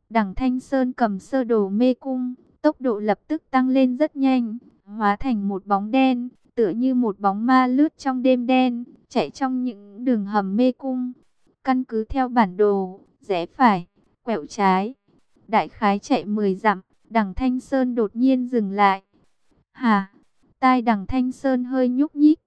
Đằng Thanh Sơn cầm sơ đồ mê cung, tốc độ lập tức tăng lên rất nhanh, hóa thành một bóng đen, tựa như một bóng ma lướt trong đêm đen, chạy trong những đường hầm mê cung. Căn cứ theo bản đồ, rẽ phải, quẹo trái. Đại khái chạy 10 dặm, Đằng Thanh Sơn đột nhiên dừng lại. Hả? Tai Đằng Thanh Sơn hơi nhúc nhích.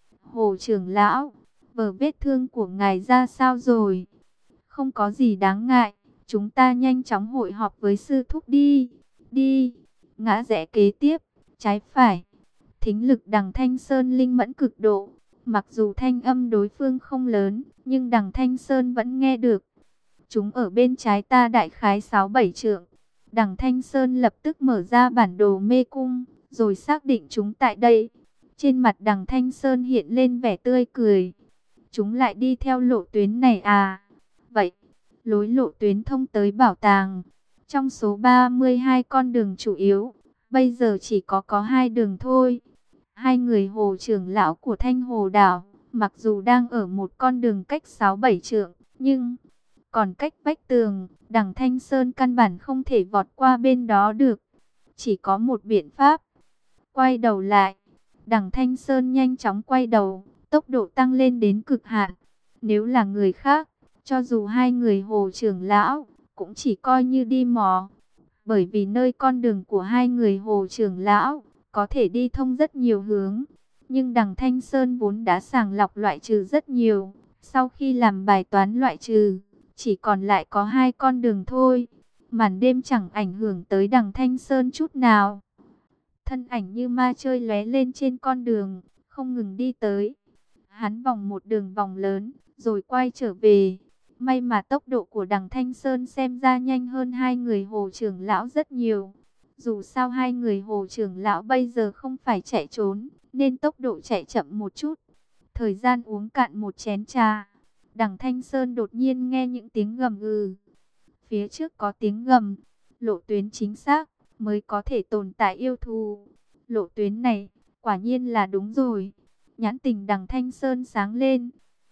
Hồ trưởng lão, vết thương của ngài ra sao rồi? Không có gì đáng ngại, chúng ta nhanh chóng hội họp với sư thúc đi. Đi, ngã rẽ kế tiếp, trái phải. Thính lực Đằng Thanh Sơn linh mẫn cực độ. Mặc dù thanh âm đối phương không lớn, nhưng Đằng Thanh Sơn vẫn nghe được. Chúng ở bên trái ta đại khái 6-7 trượng. Đằng Thanh Sơn lập tức mở ra bản đồ mê cung, rồi xác định chúng tại đây. Trên mặt Đằng Thanh Sơn hiện lên vẻ tươi cười. Chúng lại đi theo lộ tuyến này à? Vậy, lối lộ tuyến thông tới bảo tàng. Trong số 32 con đường chủ yếu, bây giờ chỉ có 2 đường thôi. Hai người hồ trưởng lão của Thanh Hồ Đảo, mặc dù đang ở một con đường cách 6-7 trượng, nhưng còn cách vách tường, Đằng Thanh Sơn căn bản không thể vọt qua bên đó được. Chỉ có một biện pháp, quay đầu lại. Đằng Thanh Sơn nhanh chóng quay đầu, tốc độ tăng lên đến cực hạn. Nếu là người khác, cho dù hai người hồ trưởng lão, cũng chỉ coi như đi mò. Bởi vì nơi con đường của hai người hồ trưởng lão, có thể đi thông rất nhiều hướng. Nhưng Đằng Thanh Sơn vốn đã sàng lọc loại trừ rất nhiều. Sau khi làm bài toán loại trừ, chỉ còn lại có 2 con đường thôi. Màn đêm chẳng ảnh hưởng tới Đằng Thanh Sơn chút nào. Thân ảnh như ma chơi lóe lên trên con đường, không ngừng đi tới. Hắn vòng một đường vòng lớn, rồi quay trở về. May mà tốc độ của Đằng Thanh Sơn xem ra nhanh hơn hai người hồ trưởng lão rất nhiều. Dù sao hai người hồ trưởng lão bây giờ không phải chạy trốn, nên tốc độ chạy chậm một chút. Thời gian uống cạn một chén trà, Đằng Thanh Sơn đột nhiên nghe những tiếng gầm gừ. Phía trước có tiếng gầm, lộ tuyến chính xác mới có thể tồn tại yêu thú. Lộ tuyến này, quả nhiên là đúng rồi. Nhãn tình Đằng Thanh Sơn sáng lên.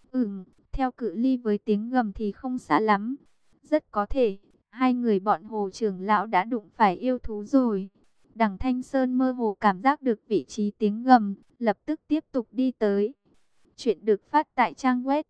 Theo cự ly với tiếng gầm thì không xa lắm. Rất có thể, hai người bọn hồ trưởng lão đã đụng phải yêu thú rồi. Đằng Thanh Sơn mơ hồ cảm giác được vị trí tiếng gầm, lập tức tiếp tục đi tới. Chuyện được phát tại trang web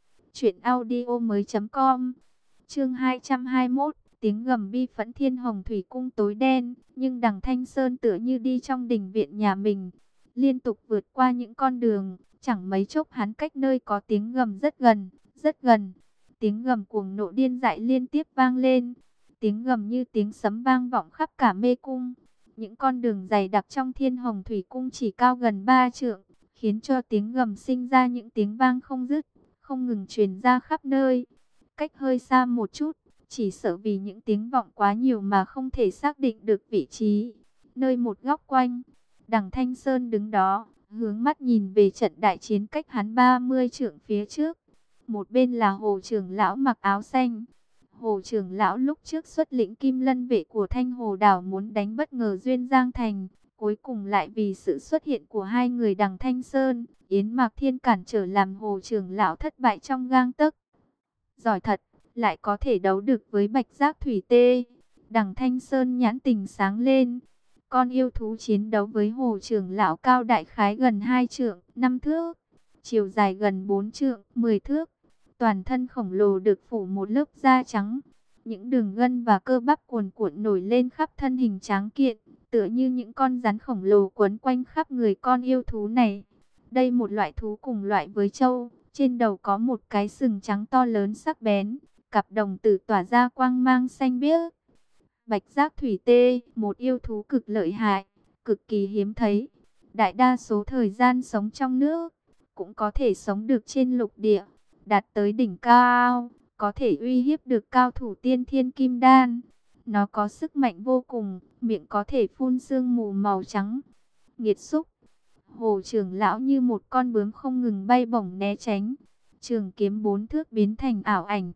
truyệnaudiomoi.com. Chương 221, tiếng gầm bi phẫn Thiên Hồng Thủy Cung tối đen, nhưng Đằng Thanh Sơn tựa như đi trong đình viện nhà mình, liên tục vượt qua những con đường, chẳng mấy chốc hắn cách nơi có tiếng gầm rất gần, rất gần. Tiếng gầm cuồng nộ điên dại liên tiếp vang lên, tiếng gầm như tiếng sấm vang vọng khắp cả mê cung. Những con đường dày đặc trong Thiên Hồng Thủy Cung chỉ cao gần 3 trượng, khiến cho tiếng gầm sinh ra những tiếng vang không dứt, không ngừng truyền ra khắp nơi. Cách hơi xa một chút, chỉ sợ vì những tiếng vọng quá nhiều mà không thể xác định được vị trí. Nơi một góc quanh, Đằng Thanh Sơn đứng đó, hướng mắt nhìn về trận đại chiến cách hắn 30 trượng phía trước. Một bên là Hồ trưởng lão mặc áo xanh. Hồ trưởng lão lúc trước xuất lĩnh Kim Lân vệ của Thanh Hồ Đảo muốn đánh bất ngờ Duyên Giang Thành. Cuối cùng lại vì sự xuất hiện của hai người Đằng Thanh Sơn, Yến Mạc Thiên cản trở làm Hồ trưởng lão thất bại trong gang tấc. Giỏi thật, lại có thể đấu được với Bạch Giác Thủy Tê. Đằng Thanh Sơn nhãn tình sáng lên. Con yêu thú chiến đấu với Hồ trưởng lão cao đại khái gần 2 trượng, 5 thước, chiều dài gần 4 trượng, 10 thước. Toàn thân khổng lồ được phủ một lớp da trắng. Những đường gân và cơ bắp cuồn cuộn nổi lên khắp thân hình tráng kiện, tựa như những con rắn khổng lồ quấn quanh khắp người con yêu thú này. Đây một loại thú cùng loại với trâu, trên đầu có một cái sừng trắng to lớn sắc bén, cặp đồng tử tỏa ra quang mang xanh biếc. Bạch Giác Thủy Tê, một yêu thú cực lợi hại, cực kỳ hiếm thấy. Đại đa số thời gian sống trong nước, cũng có thể sống được trên lục địa, đạt tới đỉnh cao, có thể uy hiếp được cao thủ tiên thiên kim đan. Nó có sức mạnh vô cùng, miệng có thể phun sương mù màu trắng. Nghiệt xúc, Hồ trưởng lão như một con bướm không ngừng bay bổng né tránh. Trường kiếm 4 thước biến thành ảo ảnh.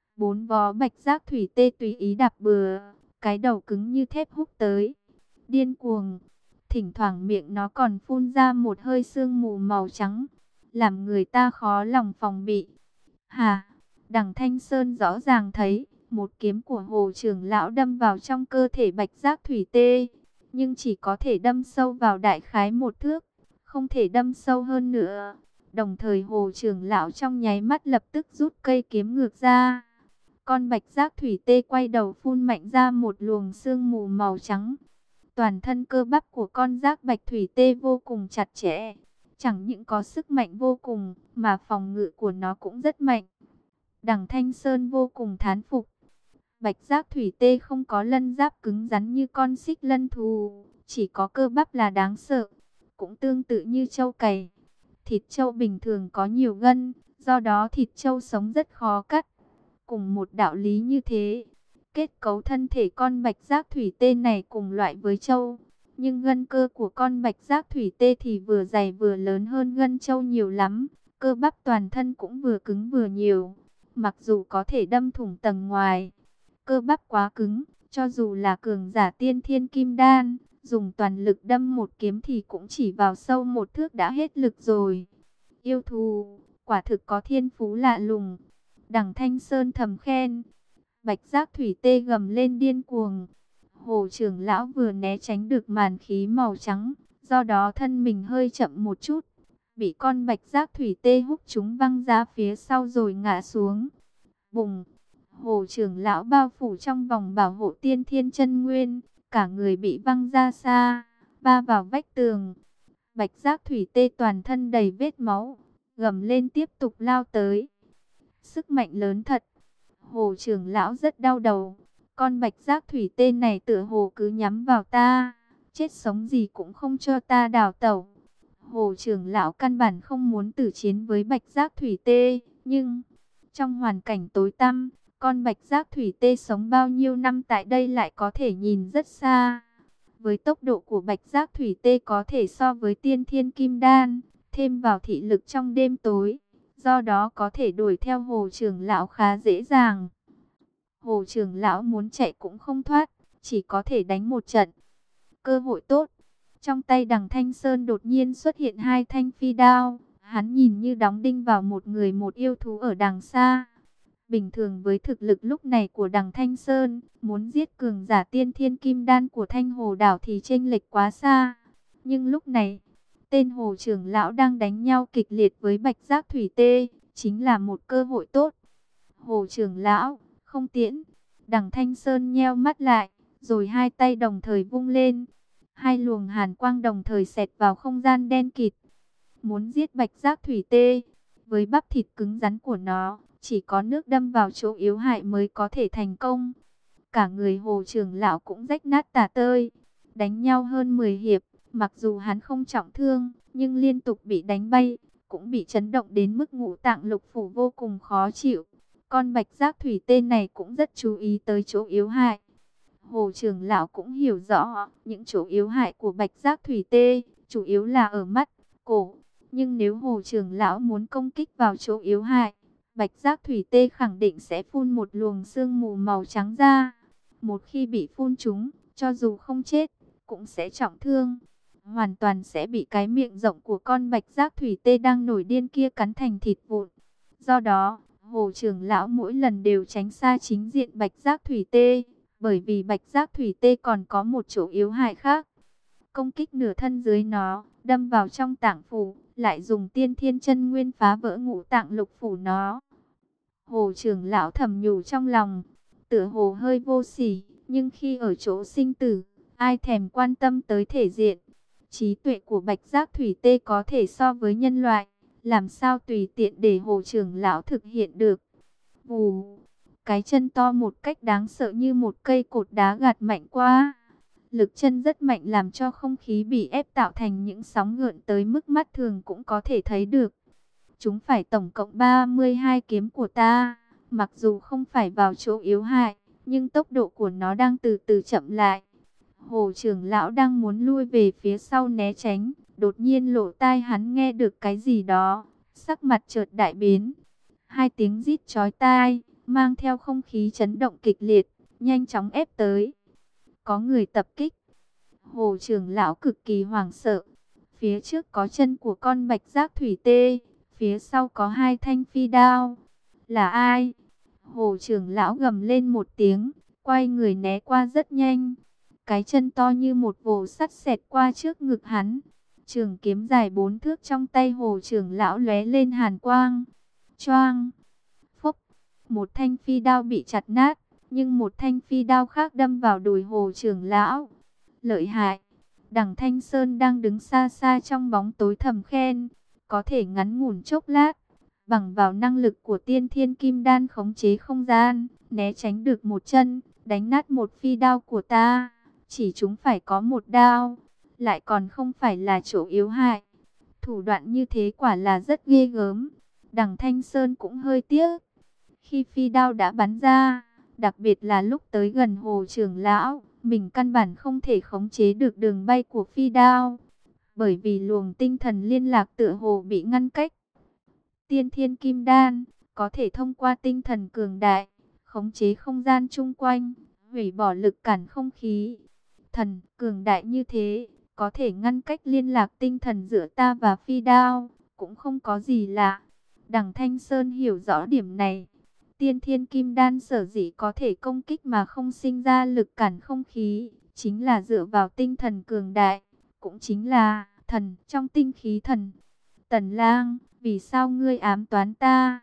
4 vó Bạch Giác Thủy Tê tùy ý đạp bừa, cái đầu cứng như thép húc tới. Điên cuồng, thỉnh thoảng miệng nó còn phun ra một hơi sương mù màu trắng, làm người ta khó lòng phòng bị. Đằng Thanh Sơn rõ ràng thấy, Một kiếm của Hồ trưởng lão đâm vào trong cơ thể Bạch Giác Thủy Tê, nhưng chỉ có thể đâm sâu vào đại khái 1 thước, không thể đâm sâu hơn nữa. Đồng thời Hồ trưởng lão trong nháy mắt lập tức rút cây kiếm ngược ra. Con Bạch Giác Thủy Tê quay đầu phun mạnh ra một luồng sương mù màu trắng. Toàn thân cơ bắp của con giác Bạch Thủy Tê vô cùng chặt chẽ. Chẳng những có sức mạnh vô cùng, mà phòng ngự của nó cũng rất mạnh. Đằng Thanh Sơn vô cùng thán phục. Bạch Giác Thủy Tê không có lân giáp cứng rắn như con xích lân thú, chỉ có cơ bắp là đáng sợ. Cũng tương tự như trâu cày. Thịt trâu bình thường có nhiều gân, do đó thịt trâu sống rất khó cắt. Cùng một đạo lý như thế, kết cấu thân thể con Bạch Giác Thủy Tê này cùng loại với trâu. Nhưng gân cơ của con Bạch Giác Thủy Tê thì vừa dày vừa lớn hơn gân trâu nhiều lắm. Cơ bắp toàn thân cũng vừa cứng vừa nhiều. Mặc dù có thể đâm thủng tầng ngoài, cơ bắp quá cứng, cho dù là cường giả tiên thiên kim đan, dùng toàn lực đâm một kiếm thì cũng chỉ vào sâu 1 thước đã hết lực rồi. Yêu thú, quả thực có thiên phú lạ lùng. Đằng Thanh Sơn thầm khen. Bạch Giác Thủy Tê gầm lên điên cuồng. Hồ trưởng lão vừa né tránh được màn khí màu trắng, do đó thân mình hơi chậm một chút, bị con Bạch Giác Thủy Tê húc chúng văng ra phía sau rồi ngã xuống. Bùng! Hồ trưởng lão bao phủ trong vòng bảo hộ tiên thiên chân nguyên, cả người bị văng ra xa, va vào vách tường. Bạch Giác Thủy Tê toàn thân đầy vết máu, gầm lên tiếp tục lao tới. Sức mạnh lớn thật. Hồ trưởng lão rất đau đầu. Con Bạch Giác Thủy Tê này tựa hồ cứ nhắm vào ta, chết sống gì cũng không cho ta đào tẩu. Hồ trưởng lão căn bản không muốn tử chiến với Bạch Giác Thủy Tê, nhưng trong hoàn cảnh tối tăm, con Bạch Giác Thủy Tê sống bao nhiêu năm tại đây lại có thể nhìn rất xa. Với tốc độ của Bạch Giác Thủy Tê có thể so với tiên thiên kim đan, thêm vào thị lực trong đêm tối, do đó có thể đuổi theo Hồ trưởng lão khá dễ dàng. Hồ trưởng lão muốn chạy cũng không thoát, chỉ có thể đánh một trận. Cơ hội tốt. Trong tay Đằng Thanh Sơn đột nhiên xuất hiện 2 thanh phi đao. Hắn nhìn như đóng đinh vào một người một yêu thú ở đằng xa. Bình thường với thực lực lúc này của Đằng Thanh Sơn, muốn giết cường giả tiên thiên kim đan của Thanh Hồ đảo thì chênh lệch quá xa. Nhưng lúc này, tên Hồ trưởng lão đang đánh nhau kịch liệt với Bạch Giác Thủy Tê, chính là một cơ hội tốt. Hồ trưởng lão, không tiễn. Đằng Thanh Sơn nheo mắt lại, rồi 2 tay đồng thời vung lên. 2 luồng hàn quang đồng thời xẹt vào không gian đen kịt. Muốn giết Bạch Giác Thủy Tê, với bắp thịt cứng rắn của nó, chỉ có nước đâm vào chỗ yếu hại mới có thể thành công. Cả người Hồ trưởng lão cũng rách nát tả tơi. Đánh nhau hơn 10 hiệp, mặc dù hắn không trọng thương, nhưng liên tục bị đánh bay, cũng bị chấn động đến mức ngũ tạng lục phủ vô cùng khó chịu. Con Bạch Giác Thủy Tê này cũng rất chú ý tới chỗ yếu hại. Hồ trưởng lão cũng hiểu rõ những chỗ yếu hại của Bạch Giác Thủy Tê, chủ yếu là ở mắt, cổ. Nhưng nếu Hồ trưởng lão muốn công kích vào chỗ yếu hại, Bạch Giác Thủy Tê khẳng định sẽ phun một luồng sương mù màu trắng ra. Một khi bị phun trúng, cho dù không chết, cũng sẽ trọng thương. Hoàn toàn sẽ bị cái miệng rộng của con Bạch Giác Thủy Tê đang nổi điên kia cắn thành thịt vụn. Do đó, Hồ trưởng lão mỗi lần đều tránh xa chính diện Bạch Giác Thủy Tê, bởi vì Bạch Giác Thủy Tê còn có một chỗ yếu hại khác. Công kích nửa thân dưới nó, đâm vào trong tạng phủ, lại dùng tiên thiên chân nguyên phá vỡ ngũ tạng lục phủ nó. Hồ trưởng lão thầm nhủ trong lòng, tựa hồ hơi vô sỉ, nhưng khi ở chỗ sinh tử, ai thèm quan tâm tới thể diện. Trí tuệ của Bạch Giác Thủy Tê có thể so với nhân loại, làm sao tùy tiện để Hồ trưởng lão thực hiện được. Vù, cái chân to một cách đáng sợ như một cây cột đá gạt mạnh qua. Lực chân rất mạnh làm cho không khí bị ép tạo thành những sóng gợn tới mức mắt thường cũng có thể thấy được. Chúng phải tổng cộng 32 kiếm của ta, mặc dù không phải vào chỗ yếu hại, nhưng tốc độ của nó đang từ từ chậm lại. Hồ trưởng lão đang muốn lui về phía sau né tránh, đột nhiên lỗ tai hắn nghe được cái gì đó, sắc mặt chợt đại biến. 2 tiếng rít chói tai, mang theo không khí chấn động kịch liệt, nhanh chóng ép tới. Có người tập kích. Hồ trưởng lão cực kỳ hoảng sợ. Phía trước có chân của con Bạch Giác Thủy Tê, phía sau có 2 thanh phi đao. Là ai? Hồ trưởng lão gầm lên một tiếng, quay người né qua rất nhanh. Cái chân to như một vồ sắt xẹt qua trước ngực hắn. Trường kiếm dài 4 thước trong tay hồ trưởng lão lóe lên hàn quang. Choang! Phốc! Một thanh phi đao bị chặt nát, nhưng một thanh phi đao khác đâm vào đùi hồ trưởng lão. Lợi hại! Đằng Thanh Sơn đang đứng xa xa trong bóng tối thầm khen. Có thể ngắn ngủn chốc lát, bằng vào năng lực của tiên thiên kim đan khống chế không gian, né tránh được một chân, đánh nát một phi đao của ta. Chỉ chúng phải có một đao, lại còn không phải là chỗ yếu hại. Thủ đoạn như thế quả là rất ghê gớm. Đằng Thanh Sơn cũng hơi tiếc. Khi phi đao đã bắn ra, đặc biệt là lúc tới gần hồ trưởng lão, mình căn bản không thể khống chế được đường bay của phi đao. Bởi vì luồng tinh thần liên lạc tựa hồ bị ngăn cách. Tiên thiên kim đan, có thể thông qua tinh thần cường đại, khống chế không gian chung quanh, hủy bỏ lực cản không khí. Thần cường đại như thế, có thể ngăn cách liên lạc tinh thần giữa ta và phi đao, cũng không có gì lạ. Đằng Thanh Sơn hiểu rõ điểm này. Tiên thiên kim đan sở dĩ có thể công kích mà không sinh ra lực cản không khí, chính là dựa vào tinh thần cường đại, cũng chính là thần trong tinh khí thần. Tần Lang, vì sao ngươi ám toán ta?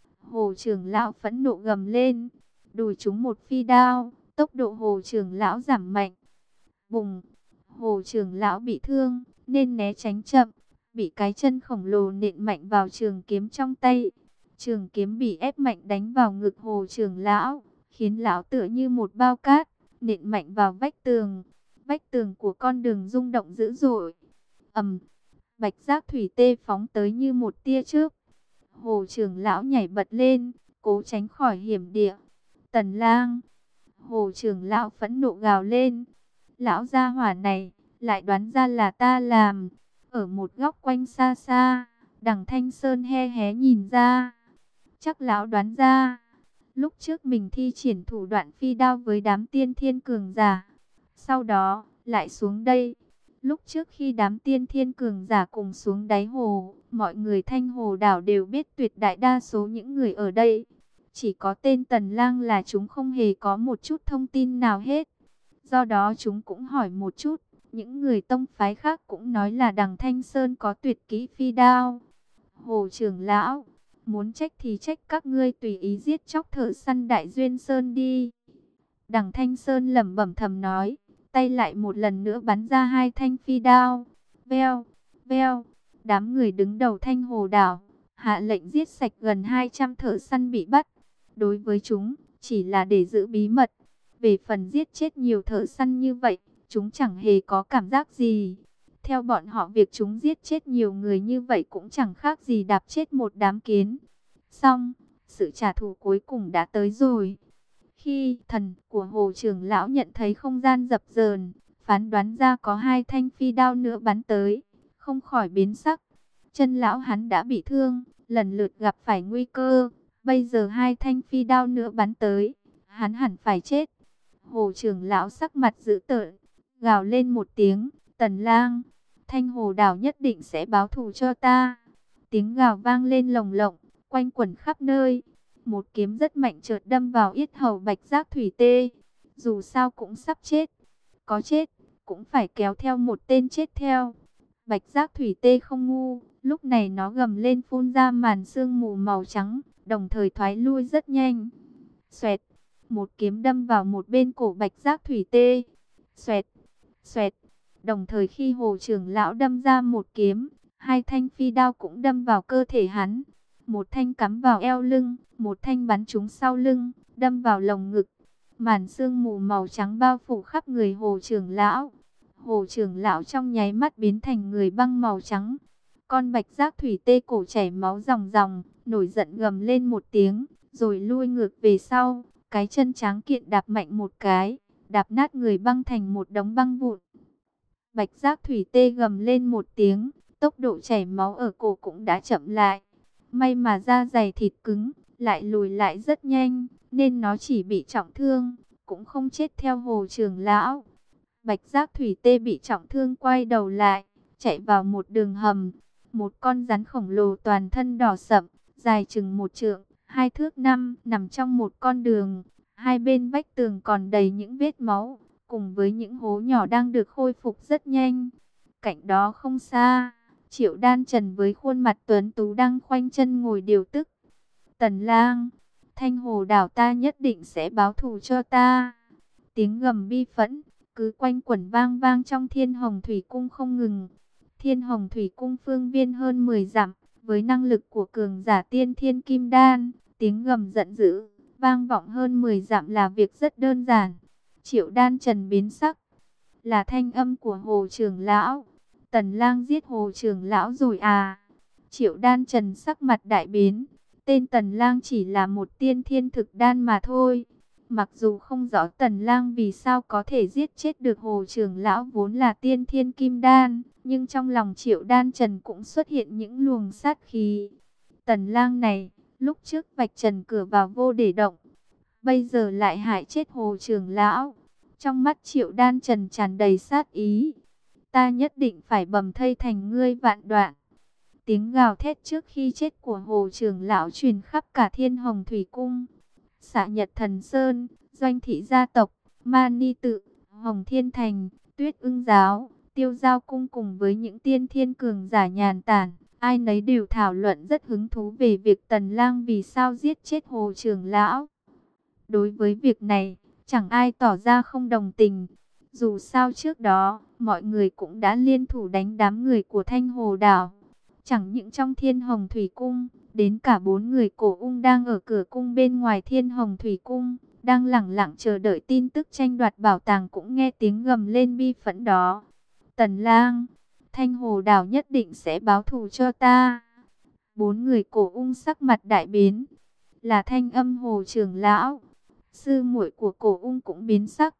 Hồ trưởng lão phẫn nộ gầm lên, đùi trúng một phi đao, tốc độ hồ trưởng lão giảm mạnh. Bùng! Hồ trưởng lão bị thương, nên né tránh chậm, bị cái chân khổng lồ nện mạnh vào trường kiếm trong tay. Trường kiếm bị ép mạnh đánh vào ngực hồ trưởng lão, khiến lão tựa như một bao cát, nện mạnh vào vách tường. Vách tường của con đường rung động dữ dội. Ầm! Bạch giác thủy tê phóng tới như một tia chớp. Hồ trưởng lão nhảy bật lên, cố tránh khỏi hiểm địa. Tần Lang! Hồ trưởng lão phẫn nộ gào lên. Lão gia hỏa này, lại đoán ra là ta làm. Ở một góc quanh xa xa, đằng Thanh Sơn he hé nhìn ra. Chắc lão đoán ra, lúc trước mình thi triển thủ đoạn phi đao với đám tiên thiên cường giả. Sau đó, lại xuống đây. Lúc trước khi đám tiên thiên cường giả cùng xuống đáy hồ, mọi người Thanh Hồ đảo đều biết tuyệt đại đa số những người ở đây. Chỉ có tên Tần Lang là chúng không hề có một chút thông tin nào hết. Do đó chúng cũng hỏi một chút, những người tông phái khác cũng nói là đằng Thanh Sơn có tuyệt kỹ phi đao. Hồ trưởng lão, muốn trách thì trách các ngươi tùy ý giết chóc thợ săn Đại Duyên Sơn đi. Đằng Thanh Sơn lẩm bẩm thầm nói, tay lại một lần nữa bắn ra hai thanh phi đao. Veo, veo, đám người đứng đầu Thanh Hồ đảo, hạ lệnh giết sạch gần 200 thợ săn bị bắt. Đối với chúng, chỉ là để giữ bí mật. Về phần giết chết nhiều thợ săn như vậy, chúng chẳng hề có cảm giác gì. Theo bọn họ việc chúng giết chết nhiều người như vậy cũng chẳng khác gì đạp chết một đám kiến. Xong, sự trả thù cuối cùng đã tới rồi. Khi thần của hồ trưởng lão nhận thấy không gian dập dờn, phán đoán ra có hai thanh phi đao nữa bắn tới, không khỏi biến sắc. Chân lão hắn đã bị thương, lần lượt gặp phải nguy cơ. Bây giờ hai thanh phi đao nữa bắn tới, hắn hẳn phải chết. Hồ trưởng lão sắc mặt dữ tợn, gào lên một tiếng, Tần Lang, Thanh Hồ đảo nhất định sẽ báo thù cho ta. Tiếng gào vang lên lồng lộng, quanh quẩn khắp nơi. Một kiếm rất mạnh chợt đâm vào yết hầu Bạch Giác Thủy Tê. Dù sao cũng sắp chết, có chết cũng phải kéo theo một tên chết theo. Bạch Giác Thủy Tê không ngu, lúc này nó gầm lên phun ra màn sương mù màu trắng, đồng thời thoái lui rất nhanh. Xoẹt, một kiếm đâm vào một bên cổ Bạch Giác Thủy Tê. Xoẹt, xoẹt, đồng thời khi hồ trưởng lão đâm ra một kiếm, hai thanh phi đao cũng đâm vào cơ thể hắn. Một thanh cắm vào eo lưng, một thanh bắn trúng sau lưng, đâm vào lồng ngực. Màn sương mù màu trắng bao phủ khắp người hồ trưởng lão. Hồ trưởng lão trong nháy mắt biến thành người băng màu trắng. Con Bạch Giác Thủy Tê cổ chảy máu ròng ròng, nổi giận gầm lên một tiếng, rồi lui ngược về sau. Cái chân tráng kiện đạp mạnh một cái, đạp nát người băng thành một đống băng vụn. Bạch Giác Thủy Tê gầm lên một tiếng, tốc độ chảy máu ở cổ cũng đã chậm lại. May mà da dày thịt cứng, lại lùi lại rất nhanh, nên nó chỉ bị trọng thương, cũng không chết theo hồ trưởng lão. Bạch Giác Thủy Tê bị trọng thương quay đầu lại, chạy vào một đường hầm. Một con rắn khổng lồ toàn thân đỏ sậm, dài chừng 1 trượng, 2 thước 5, nằm trong một con đường. Hai bên vách tường còn đầy những vết máu, cùng với những hố nhỏ đang được khôi phục rất nhanh. Cạnh đó không xa, Triệu Đan Trần với khuôn mặt tuấn tú đang khoanh chân ngồi điều tức. Tần Lang, Thanh Hồ đảo ta nhất định sẽ báo thù cho ta. Tiếng gầm bi phẫn cứ quanh quẩn vang vang trong Thiên Hồng Thủy Cung không ngừng. Thiên Hồng Thủy Cung phương viên hơn 10 dặm, với năng lực của cường giả tiên thiên kim đan, tiếng gầm giận dữ vang vọng hơn 10 dặm là việc rất đơn giản. Triệu Đan Trần biến sắc, là thanh âm của Hồ trưởng lão. Tần Lang giết Hồ trưởng lão rồi à? Triệu Đan Trần sắc mặt đại biến. Tên Tần Lang chỉ là một tiên thiên thực đan mà thôi. Mặc dù không rõ Tần Lang vì sao có thể giết chết được Hồ trưởng lão vốn là tiên thiên kim đan, nhưng trong lòng Triệu Đan Trần cũng xuất hiện những luồng sát khí. Tần Lang này, lúc trước vạch trần cửa vào vô để động, bây giờ lại hại chết Hồ trưởng lão. Trong mắt Triệu Đan Trần tràn đầy sát ý. Ta nhất định phải bầm thây thành ngươi vạn đoạn. Tiếng gào thét trước khi chết của Hồ trưởng lão truyền khắp cả Thiên Hồng Thủy Cung. Xạ Nhật Thần Sơn, Doanh Thị gia tộc, Mani Tự, Hồng Thiên Thành, Tuyết Ưng Giáo, Tiêu Giao Cung cùng với những tiên thiên cường giả nhàn tản, ai nấy đều thảo luận rất hứng thú về việc Tần Lang vì sao giết chết Hồ trưởng lão. Đối với việc này, chẳng ai tỏ ra không đồng tình. Dù sao trước đó, mọi người cũng đã liên thủ đánh đám người của Thanh Hồ đảo. Chẳng những trong Thiên Hồng Thủy Cung, đến cả 4 người cổ ung đang ở cửa cung bên ngoài Thiên Hồng Thủy Cung, đang lẳng lặng chờ đợi tin tức tranh đoạt bảo tàng cũng nghe tiếng gầm lên bi phẫn đó. Tần Lang, Thanh Hồ đảo nhất định sẽ báo thù cho ta. 4 người cổ ung sắc mặt đại biến, là thanh âm Hồ trưởng lão. Sư muội của cổ ung cũng biến sắc.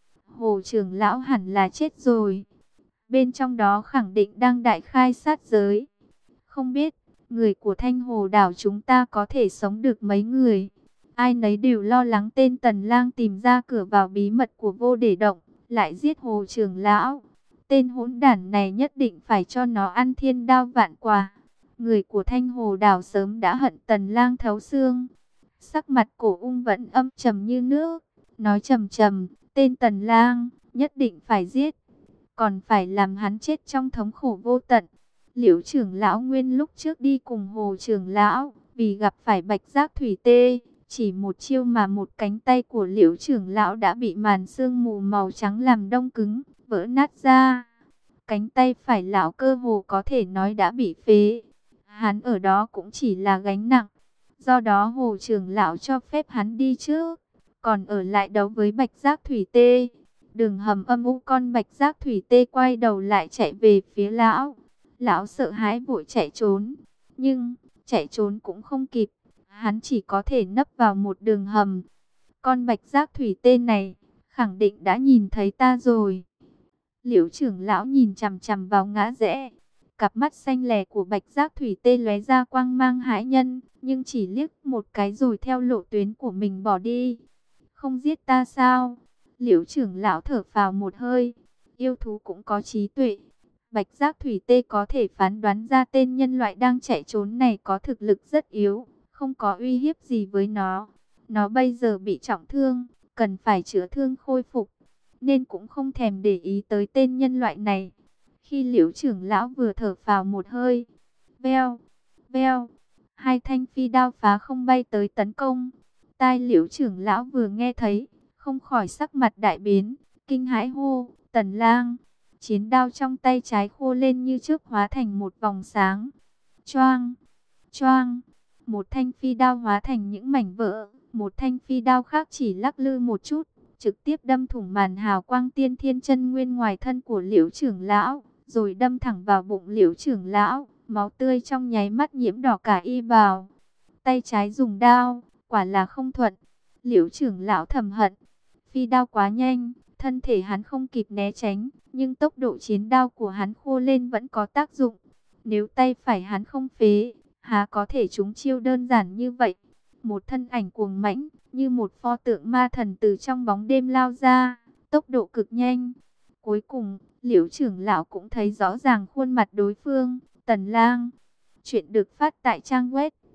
Hồ trưởng lão hẳn là chết rồi. Bên trong đó khẳng định đang đại khai sát giới. Không biết, người của Thanh Hồ đảo chúng ta có thể sống được mấy người. Ai nấy đều lo lắng tên Tần Lang tìm ra cửa vào bí mật của vô để động, lại giết Hồ trưởng lão. Tên hỗn đản này nhất định phải cho nó ăn thiên đao vạn quả. Người của Thanh Hồ đảo sớm đã hận Tần Lang thấu xương. Sắc mặt cổ ung vẫn âm trầm như nước, nói trầm trầm, tên Tần Lang nhất định phải giết, còn phải làm hắn chết trong thống khổ vô tận. Liễu trưởng lão nguyên lúc trước đi cùng Hồ trưởng lão, vì gặp phải Bạch Giác Thủy Tê, chỉ một chiêu mà một cánh tay của Liễu trưởng lão đã bị màn sương mù màu trắng làm đông cứng, vỡ nát ra. Cánh tay phải lão cơ hồ có thể nói đã bị phế. Hắn ở đó cũng chỉ là gánh nặng. Do đó Hồ trưởng lão cho phép hắn đi trước, còn ở lại đấu với Bạch Giác Thủy Tê. Đường hầm âm u, con Bạch Giác Thủy Tê quay đầu lại chạy về phía lão. Lão sợ hãi vội chạy trốn, nhưng chạy trốn cũng không kịp. Hắn chỉ có thể nấp vào một đường hầm. Con Bạch Giác Thủy Tê này khẳng định đã nhìn thấy ta rồi. Liễu trưởng lão nhìn chằm chằm vào ngã rẽ. Cặp mắt xanh lè của Bạch Giác Thủy Tê lóe ra quang mang hãi nhân, nhưng chỉ liếc một cái rồi theo lộ tuyến của mình bỏ đi. Không giết ta sao? Liễu trưởng lão thở phào một hơi. Yêu thú cũng có trí tuệ. Bạch Giác Thủy Tê có thể phán đoán ra tên nhân loại đang chạy trốn này có thực lực rất yếu, không có uy hiếp gì với nó. Nó bây giờ bị trọng thương, cần phải chữa thương khôi phục, nên cũng không thèm để ý tới tên nhân loại này. Khi Liễu trưởng lão vừa thở phào một hơi, veo, veo, hai thanh phi đao phá không bay tới tấn công. Tai Liễu trưởng lão vừa nghe thấy, không khỏi sắc mặt đại biến, kinh hãi hô, Tần Lang. Chiến đao trong tay trái khô lên như trước hóa thành một vòng sáng. Choang, choang, một thanh phi đao hóa thành những mảnh vỡ, một thanh phi đao khác chỉ lắc lư một chút, trực tiếp đâm thủng màn hào quang tiên thiên chân nguyên ngoài thân của Liễu trưởng lão, rồi đâm thẳng vào bụng Liễu trưởng lão, máu tươi trong nháy mắt nhiễm đỏ cả y bào. Tay trái dùng đao, quả là không thuận. Liễu trưởng lão thầm hận, phi đao quá nhanh, thân thể hắn không kịp né tránh, nhưng tốc độ chiến đao của hắn khô lên vẫn có tác dụng. Nếu tay phải hắn không phế, há có thể trúng chiêu đơn giản như vậy. Một thân ảnh cuồng mãnh, như một pho tượng ma thần từ trong bóng đêm lao ra, tốc độ cực nhanh. Cuối cùng, Liễu trưởng lão cũng thấy rõ ràng khuôn mặt đối phương, Tần Lang. Chuyện được phát tại trang web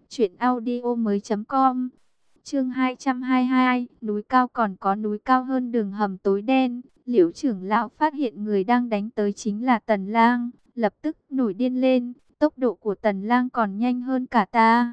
truyệnaudiomoi.com. Chương 222, núi cao còn có núi cao hơn đường hầm tối đen. Liễu trưởng lão phát hiện người đang đánh tới chính là Tần Lang, lập tức nổi điên lên, tốc độ của Tần Lang còn nhanh hơn cả ta.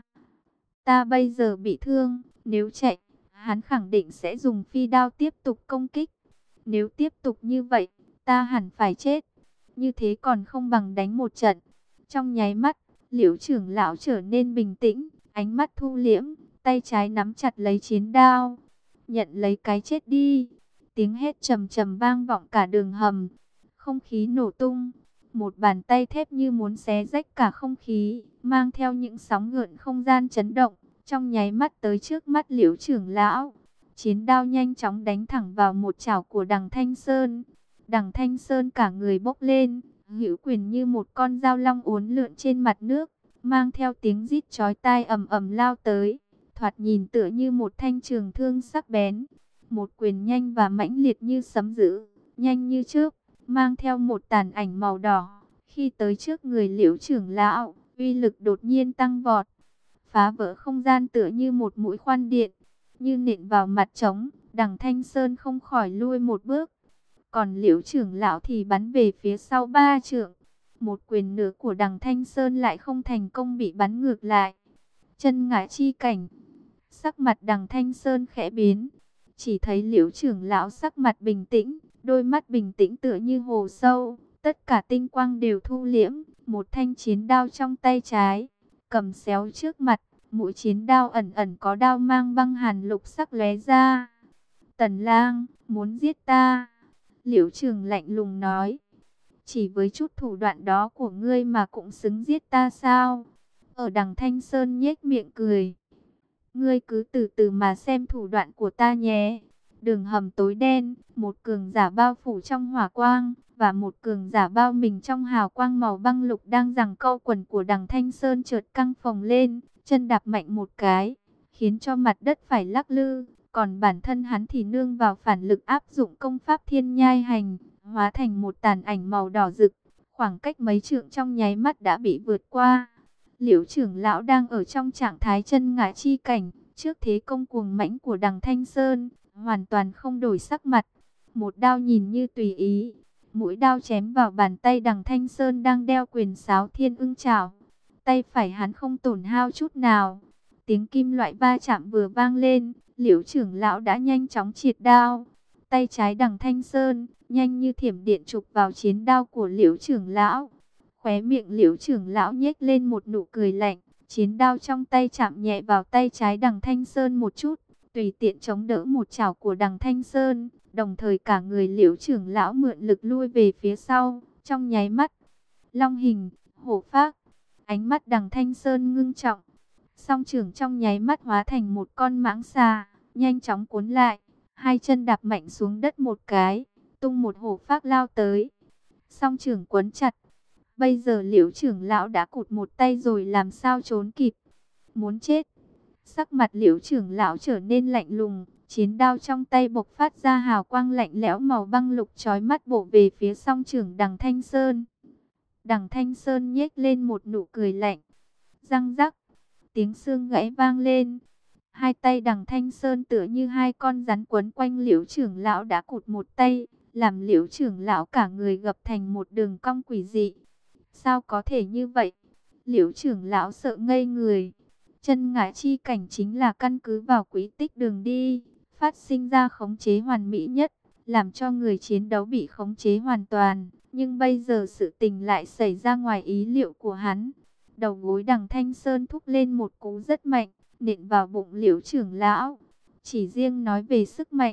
Ta bây giờ bị thương, nếu chạy, hắn khẳng định sẽ dùng phi đao tiếp tục công kích. Nếu tiếp tục như vậy, ta hẳn phải chết. Như thế còn không bằng đánh một trận. Trong nháy mắt, Liễu trưởng lão trở nên bình tĩnh, ánh mắt thu liễm, tay trái nắm chặt lấy chiến đao. Nhận lấy cái chết đi. Tiếng hét trầm trầm vang vọng cả đường hầm. Không khí nổ tung. Một bàn tay thép như muốn xé rách cả không khí, mang theo những sóng gợn không gian chấn động, trong nháy mắt tới trước mắt Liễu trưởng lão. Chiến đao nhanh chóng đánh thẳng vào một chảo của Đằng Thanh Sơn. Đằng Thanh Sơn cả người bốc lên, hữu quyền như một con dao long uốn lượn trên mặt nước, mang theo tiếng rít chói tai ầm ầm lao tới, thoạt nhìn tựa như một thanh trường thương sắc bén. Một quyền nhanh và mãnh liệt như sấm dữ, nhanh như chớp, mang theo một tàn ảnh màu đỏ. Khi tới trước người Liễu trưởng lão, uy lực đột nhiên tăng vọt, phá vỡ không gian tựa như một mũi khoan điện, như nện vào mặt trống. Đằng Thanh Sơn không khỏi lui một bước, còn Liễu trưởng lão thì bắn về phía sau 3 trượng. Một quyền nữa của Đằng Thanh Sơn lại không thành công, bị bắn ngược lại. Chân ngã chi cảnh. Sắc mặt Đằng Thanh Sơn khẽ biến, chỉ thấy Liễu trưởng lão sắc mặt bình tĩnh, đôi mắt bình tĩnh tựa như hồ sâu, tất cả tinh quang đều thu liễm. Một thanh chiến đao trong tay trái, cầm xéo trước mặt, mũi chiến đao ẩn ẩn có đao mang băng hàn lục sắc lóe ra. Tần Lang, muốn giết ta? Liễu trưởng lạnh lùng nói. Chỉ với chút thủ đoạn đó của ngươi mà cũng xứng giết ta sao? Ở Đằng Thanh Sơn nhếch miệng cười. Ngươi cứ từ từ mà xem thủ đoạn của ta nhé. Đường hầm tối đen, một cường giả bao phủ trong hỏa quang, và một cường giả bao mình trong hào quang màu băng lục đang giằng co. Quần của Đằng Thanh Sơn chợt căng phồng lên, chân đạp mạnh một cái, khiến cho mặt đất phải lắc lư. Còn bản thân hắn thì nương vào phản lực áp dụng công pháp thiên nhai hành, hóa thành một tàn ảnh màu đỏ rực. Khoảng cách mấy trượng trong nháy mắt đã bị vượt qua. Liễu trưởng lão đang ở trong trạng thái chân ngã chi cảnh, trước thế công cuồng mãnh của Đằng Thanh Sơn, hoàn toàn không đổi sắc mặt. Một đao nhìn như tùy ý, mũi đao chém vào bàn tay Đằng Thanh Sơn đang đeo quyền sáo thiên ưng chảo. Tay phải hắn không tổn hao chút nào. Tiếng kim loại va chạm vừa vang lên, Liễu trưởng lão đã nhanh chóng triệt đao. Tay trái Đằng Thanh Sơn nhanh như thiểm điện chụp vào chiến đao của Liễu trưởng lão. Khóe miệng Liễu trưởng lão nhếch lên một nụ cười lạnh, chiến đao trong tay chạm nhẹ vào tay trái Đằng Thanh Sơn một chút, tùy tiện chống đỡ một chảo của Đằng Thanh Sơn, đồng thời cả người Liễu trưởng lão mượn lực lui về phía sau. Trong nháy mắt, long hình, hổ phác, ánh mắt Đằng Thanh Sơn ngưng trọng, song trưởng trong nháy mắt hóa thành một con mãng xà, nhanh chóng cuốn lại, hai chân đạp mạnh xuống đất một cái, tung một hổ phác lao tới. Song trưởng quấn chặt. Bây giờ Liễu trưởng lão đã cụt một tay rồi, làm sao trốn kịp? Muốn chết. Sắc mặt Liễu trưởng lão trở nên lạnh lùng, chiến đao trong tay bộc phát ra hào quang lạnh lẽo màu băng lục chói mắt bổ về phía song trưởng Đằng Thanh Sơn. Đằng Thanh Sơn nhếch lên một nụ cười lạnh. Răng rắc, tiếng xương gãy vang lên. Hai tay Đằng Thanh Sơn tựa như hai con rắn quấn quanh Liễu trưởng lão đã cụt một tay, làm Liễu trưởng lão cả người gập thành một đường cong quỷ dị. Sao có thể như vậy? Liễu trưởng lão sợ ngây người. Chân ngã chi cảnh chính là căn cứ vào quỹ tích đường đi, phát sinh ra khống chế hoàn mỹ nhất, làm cho người chiến đấu bị khống chế hoàn toàn. Nhưng bây giờ sự tình lại xảy ra ngoài ý liệu của hắn. Đầu gối Đằng Thanh Sơn thúc lên một cú rất mạnh, nện vào bụng Liễu trưởng lão. Chỉ riêng nói về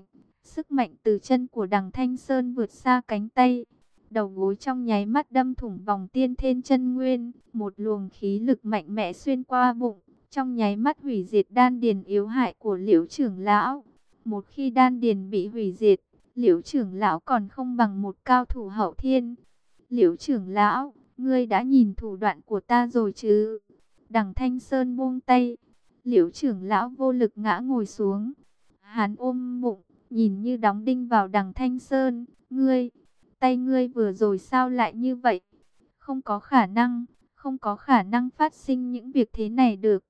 sức mạnh từ chân của Đằng Thanh Sơn vượt xa cánh tay. Đầu gối trong nháy mắt đâm thủng vòng tiên thiên chân nguyên, một luồng khí lực mạnh mẽ xuyên qua bụng, trong nháy mắt hủy diệt đan điền yếu hại của Liễu trưởng lão. Một khi đan điền bị hủy diệt, Liễu trưởng lão còn không bằng một cao thủ hậu thiên. Liễu trưởng lão, ngươi đã nhìn thủ đoạn của ta rồi chứ? Đằng Thanh Sơn buông tay. Liễu trưởng lão vô lực ngã ngồi xuống. Hắn ôm bụng, nhìn như đóng đinh vào Đằng Thanh Sơn. Tay ngươi vừa rồi sao lại như vậy? Không có khả năng phát sinh những việc thế này được.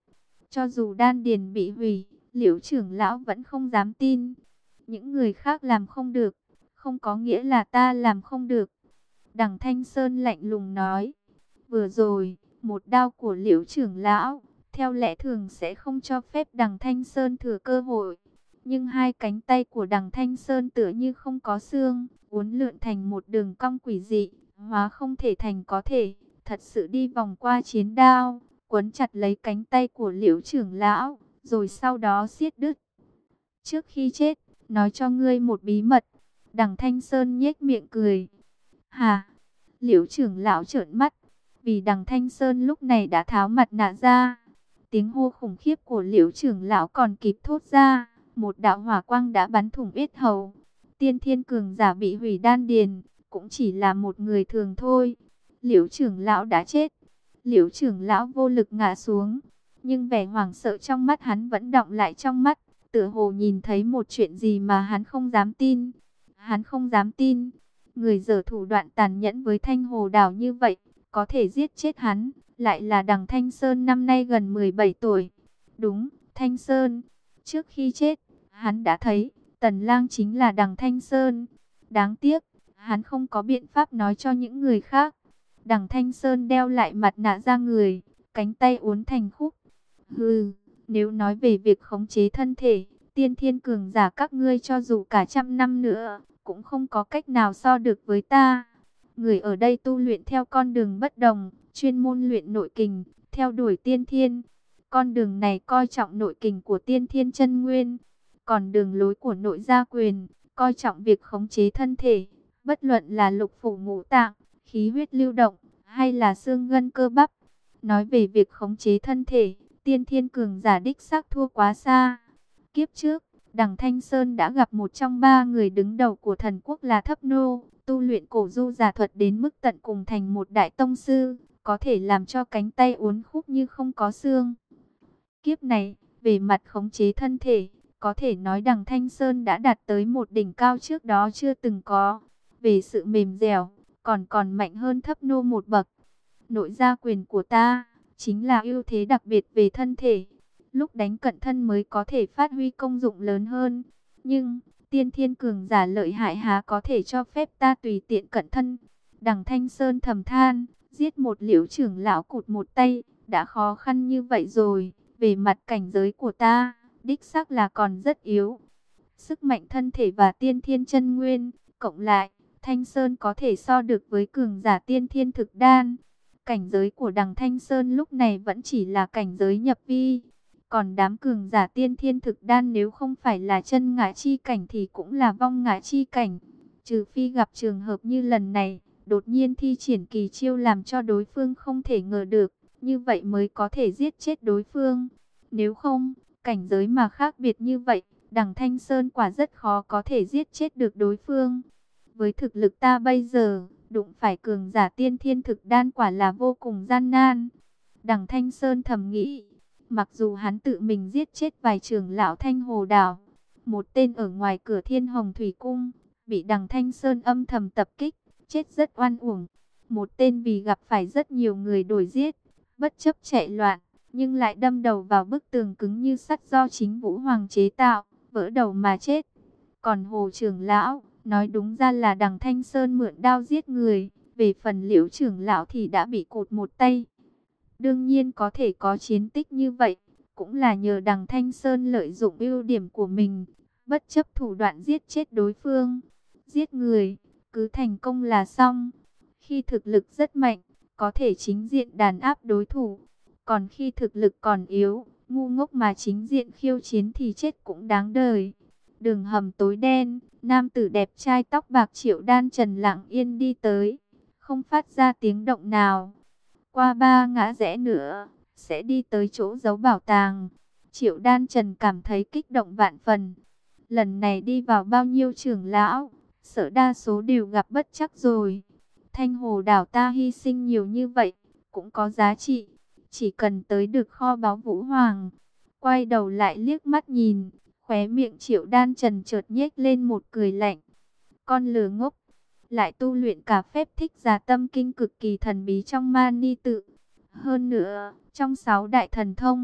Cho dù đan điền bị hủy, Liễu trưởng lão vẫn không dám tin. Những người khác làm không được, không có nghĩa là ta làm không được. Đằng Thanh Sơn lạnh lùng nói. Vừa rồi, một đao của Liễu trưởng lão, theo lẽ thường sẽ không cho phép Đằng Thanh Sơn thừa cơ hội. Nhưng hai cánh tay của Đằng Thanh Sơn tựa như không có xương, uốn lượn thành một đường cong quỷ dị, hóa không thể thành có thể, thật sự đi vòng qua chiến đao, quấn chặt lấy cánh tay của Liễu trưởng lão, rồi sau đó siết đứt. Trước khi chết, nói cho ngươi một bí mật. Đằng Thanh Sơn nhếch miệng cười. Hà, Liễu trưởng lão trợn mắt, vì Đằng Thanh Sơn lúc này đã tháo mặt nạ ra. Tiếng hô khủng khiếp của Liễu trưởng lão còn kịp thốt ra, một đạo hỏa quang đã bắn thủng yết hầu. Tiên thiên cường giả bị hủy đan điền, cũng chỉ là một người thường thôi. Liễu trưởng lão đã chết. Liễu trưởng lão vô lực ngã xuống, nhưng vẻ hoảng sợ trong mắt hắn vẫn đọng lại trong mắt, tựa hồ nhìn thấy một chuyện gì mà hắn không dám tin. Hắn không dám tin, người giở thủ đoạn tàn nhẫn với Thanh Hồ Đảo như vậy, có thể giết chết hắn, lại là Đằng Thanh Sơn năm nay gần 17 tuổi. Đúng, Thanh Sơn. Trước khi chết, hắn đã thấy, Tần Lang chính là Đằng Thanh Sơn. Đáng tiếc, hắn không có biện pháp nói cho những người khác. Đằng Thanh Sơn đeo lại mặt nạ ra người, cánh tay uốn thành khúc. Hừ, nếu nói về việc khống chế thân thể, tiên thiên cường giả các ngươi cho dù cả 100 năm nữa, cũng không có cách nào so được với ta. Người ở đây tu luyện theo con đường bất đồng, chuyên môn luyện nội kình, theo đuổi tiên thiên. Con đường này coi trọng nội kình của tiên thiên chân nguyên, còn đường lối của nội gia quyền, coi trọng việc khống chế thân thể, bất luận là lục phủ ngũ tạng, khí huyết lưu động, hay là xương gân cơ bắp. Nói về việc khống chế thân thể, tiên thiên cường giả đích xác thua quá xa. Kiếp trước, Đằng Thanh Sơn đã gặp một trong ba người đứng đầu của thần quốc là Thấp Nô, tu luyện cổ du giả thuật đến mức tận cùng thành một đại tông sư, có thể làm cho cánh tay uốn khúc như không có xương. Kiếp này, về mặt khống chế thân thể, có thể nói Đằng Thanh Sơn đã đạt tới một đỉnh cao trước đó chưa từng có. Về sự mềm dẻo, còn mạnh hơn Thấp Nô một bậc. Nội gia quyền của ta, chính là ưu thế đặc biệt về thân thể. Lúc đánh cận thân mới có thể phát huy công dụng lớn hơn. Nhưng, tiên thiên cường giả lợi hại há có thể cho phép ta tùy tiện cận thân. Đằng Thanh Sơn thầm than, giết một Liễu trưởng lão cụt một tay, đã khó khăn như vậy rồi. Về mặt cảnh giới của ta, đích xác là còn rất yếu. Sức mạnh thân thể và tiên thiên chân nguyên, cộng lại, Thanh Sơn có thể so được với cường giả tiên thiên thực đan. Cảnh giới của Đằng Thanh Sơn lúc này vẫn chỉ là cảnh giới nhập vi. Còn đám cường giả tiên thiên thực đan nếu không phải là chân ngã chi cảnh thì cũng là vong ngã chi cảnh. Trừ phi gặp trường hợp như lần này, đột nhiên thi triển kỳ chiêu làm cho đối phương không thể ngờ được, như vậy mới có thể giết chết đối phương. Nếu không, cảnh giới mà khác biệt như vậy, Đằng Thanh Sơn quả rất khó có thể giết chết được đối phương. Với thực lực ta bây giờ, đụng phải cường giả tiên thiên thực đan quả là vô cùng gian nan. Đằng Thanh Sơn thầm nghĩ, mặc dù hắn tự mình giết chết vài trưởng lão Thanh Hồ Đảo, một tên ở ngoài cửa Thiên Hồng Thủy Cung, bị Đằng Thanh Sơn âm thầm tập kích, chết rất oan uổng. Một tên vì gặp phải rất nhiều người đuổi giết, bất chấp chạy loạn, nhưng lại đâm đầu vào bức tường cứng như sắt do chính Vũ Hoàng chế tạo, vỡ đầu mà chết. Còn Hồ trưởng lão, nói đúng ra là Đằng Thanh Sơn mượn đao giết người, về phần Liễu trưởng lão thì đã bị cụt một tay. Đương nhiên có thể có chiến tích như vậy, cũng là nhờ Đằng Thanh Sơn lợi dụng ưu điểm của mình, bất chấp thủ đoạn giết chết đối phương. Giết người, cứ thành công là xong. Khi thực lực rất mạnh, có thể chính diện đàn áp đối thủ. Còn khi thực lực còn yếu, ngu ngốc mà chính diện khiêu chiến thì chết cũng đáng đời. Đường hầm tối đen, nam tử đẹp trai tóc bạc Triệu Đan Trần lặng yên đi tới, không phát ra tiếng động nào. Qua 3 ngã rẽ nữa, sẽ đi tới chỗ giấu bảo tàng. Triệu Đan Trần cảm thấy kích động vạn phần. Lần này đi vào bao nhiêu trưởng lão, sợ đa số đều gặp bất trắc rồi. Thanh Hồ Đảo ta hy sinh nhiều như vậy, cũng có giá trị. Chỉ cần tới được kho báu Vũ Hoàng. Quay đầu lại liếc mắt nhìn, khóe miệng Triệu Đan Trần chợt nhếch lên một cười lạnh. Con lừa ngốc, lại tu luyện cả phép thích giả tâm kinh cực kỳ thần bí trong Mani tự. Hơn nữa, trong 6 đại thần thông,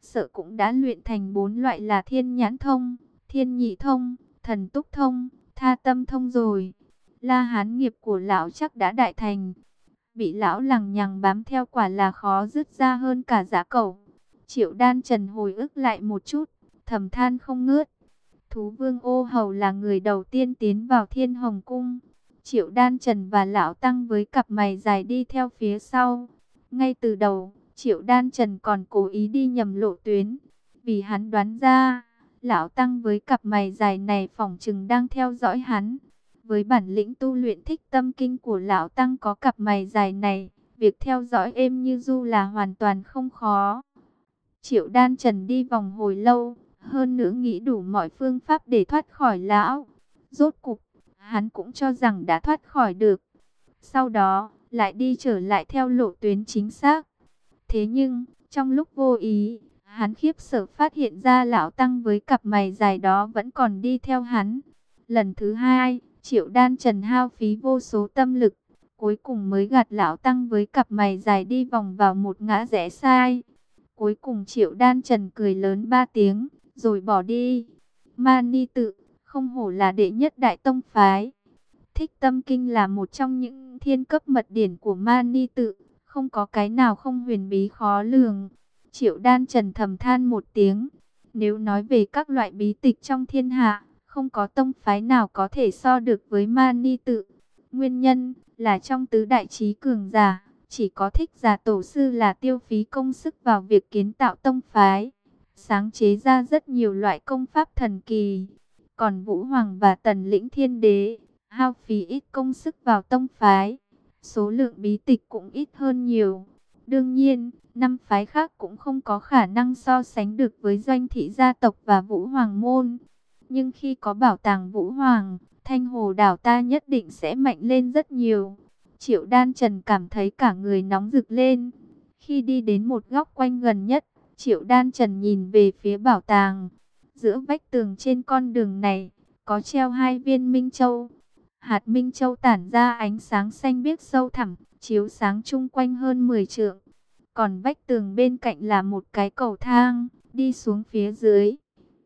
sợ cũng đã luyện thành 4 loại là thiên nhãn thông, thiên nhị thông, thần túc thông, tha tâm thông rồi. La Hán nghiệp của lão chắc đã đại thành. Bị lão lằng nhằng bám theo quả là khó dứt ra hơn cả giã cẩu. Triệu Đan Trần hồi ức lại một chút, thầm than không ngớt. Thú vương Ô Hầu là người đầu tiên tiến vào Thiên Hồng Cung. Triệu Đan Trần và lão tăng với cặp mày dài đi theo phía sau. Ngay từ đầu, Triệu Đan Trần còn cố ý đi nhầm lộ tuyến. Vì hắn đoán ra, lão tăng với cặp mày dài này phỏng chừng đang theo dõi hắn. Với bản lĩnh tu luyện thích tâm kinh của lão tăng có cặp mày dài này, việc theo dõi êm như du là hoàn toàn không khó. Triệu Đan Trần đi vòng hồi lâu, hơn nữa nghĩ đủ mọi phương pháp để thoát khỏi lão. Rốt cục, hắn cũng cho rằng đã thoát khỏi được. Sau đó, lại đi trở lại theo lộ tuyến chính xác. Thế nhưng, trong lúc vô ý, hắn khiếp sợ phát hiện ra lão tăng với cặp mày dài đó vẫn còn đi theo hắn. Lần thứ hai, Triệu Đan Trần hao phí vô số tâm lực, cuối cùng mới gạt lão tăng với cặp mày dài đi vòng vào một ngã rẽ sai. Cuối cùng Triệu Đan Trần cười lớn 3 tiếng, rồi bỏ đi. Mani tự, không hổ là đệ nhất đại tông phái. Thích Tâm Kinh là một trong những thiên cấp mật điển của Mani tự, không có cái nào không huyền bí khó lường. Triệu Đan Trần thầm than một tiếng, nếu nói về các loại bí tịch trong thiên hạ, không có tông phái nào có thể so được với Mani tự. Nguyên nhân là trong tứ đại trí cường giả, chỉ có Thích Giả tổ sư là tiêu phí công sức vào việc kiến tạo tông phái, sáng chế ra rất nhiều loại công pháp thần kỳ. Còn Vũ Hoàng và Tần Lĩnh Thiên Đế hao phí ít công sức vào tông phái, số lượng bí tịch cũng ít hơn nhiều. Đương nhiên, 5 phái khác cũng không có khả năng so sánh được với Doanh Thị gia tộc và Vũ Hoàng môn. Nhưng khi có bảo tàng Vũ Hoàng, Thanh Hồ đảo ta nhất định sẽ mạnh lên rất nhiều. Triệu Đan Trần cảm thấy cả người nóng rực lên. Khi đi đến một góc quanh gần nhất, Triệu Đan Trần nhìn về phía bảo tàng. Giữa vách tường trên con đường này, có treo 2 viên Minh Châu. Hạt Minh Châu tản ra ánh sáng xanh biếc sâu thẳm, chiếu sáng chung quanh hơn 10 trượng. Còn vách tường bên cạnh là một cái cầu thang, đi xuống phía dưới.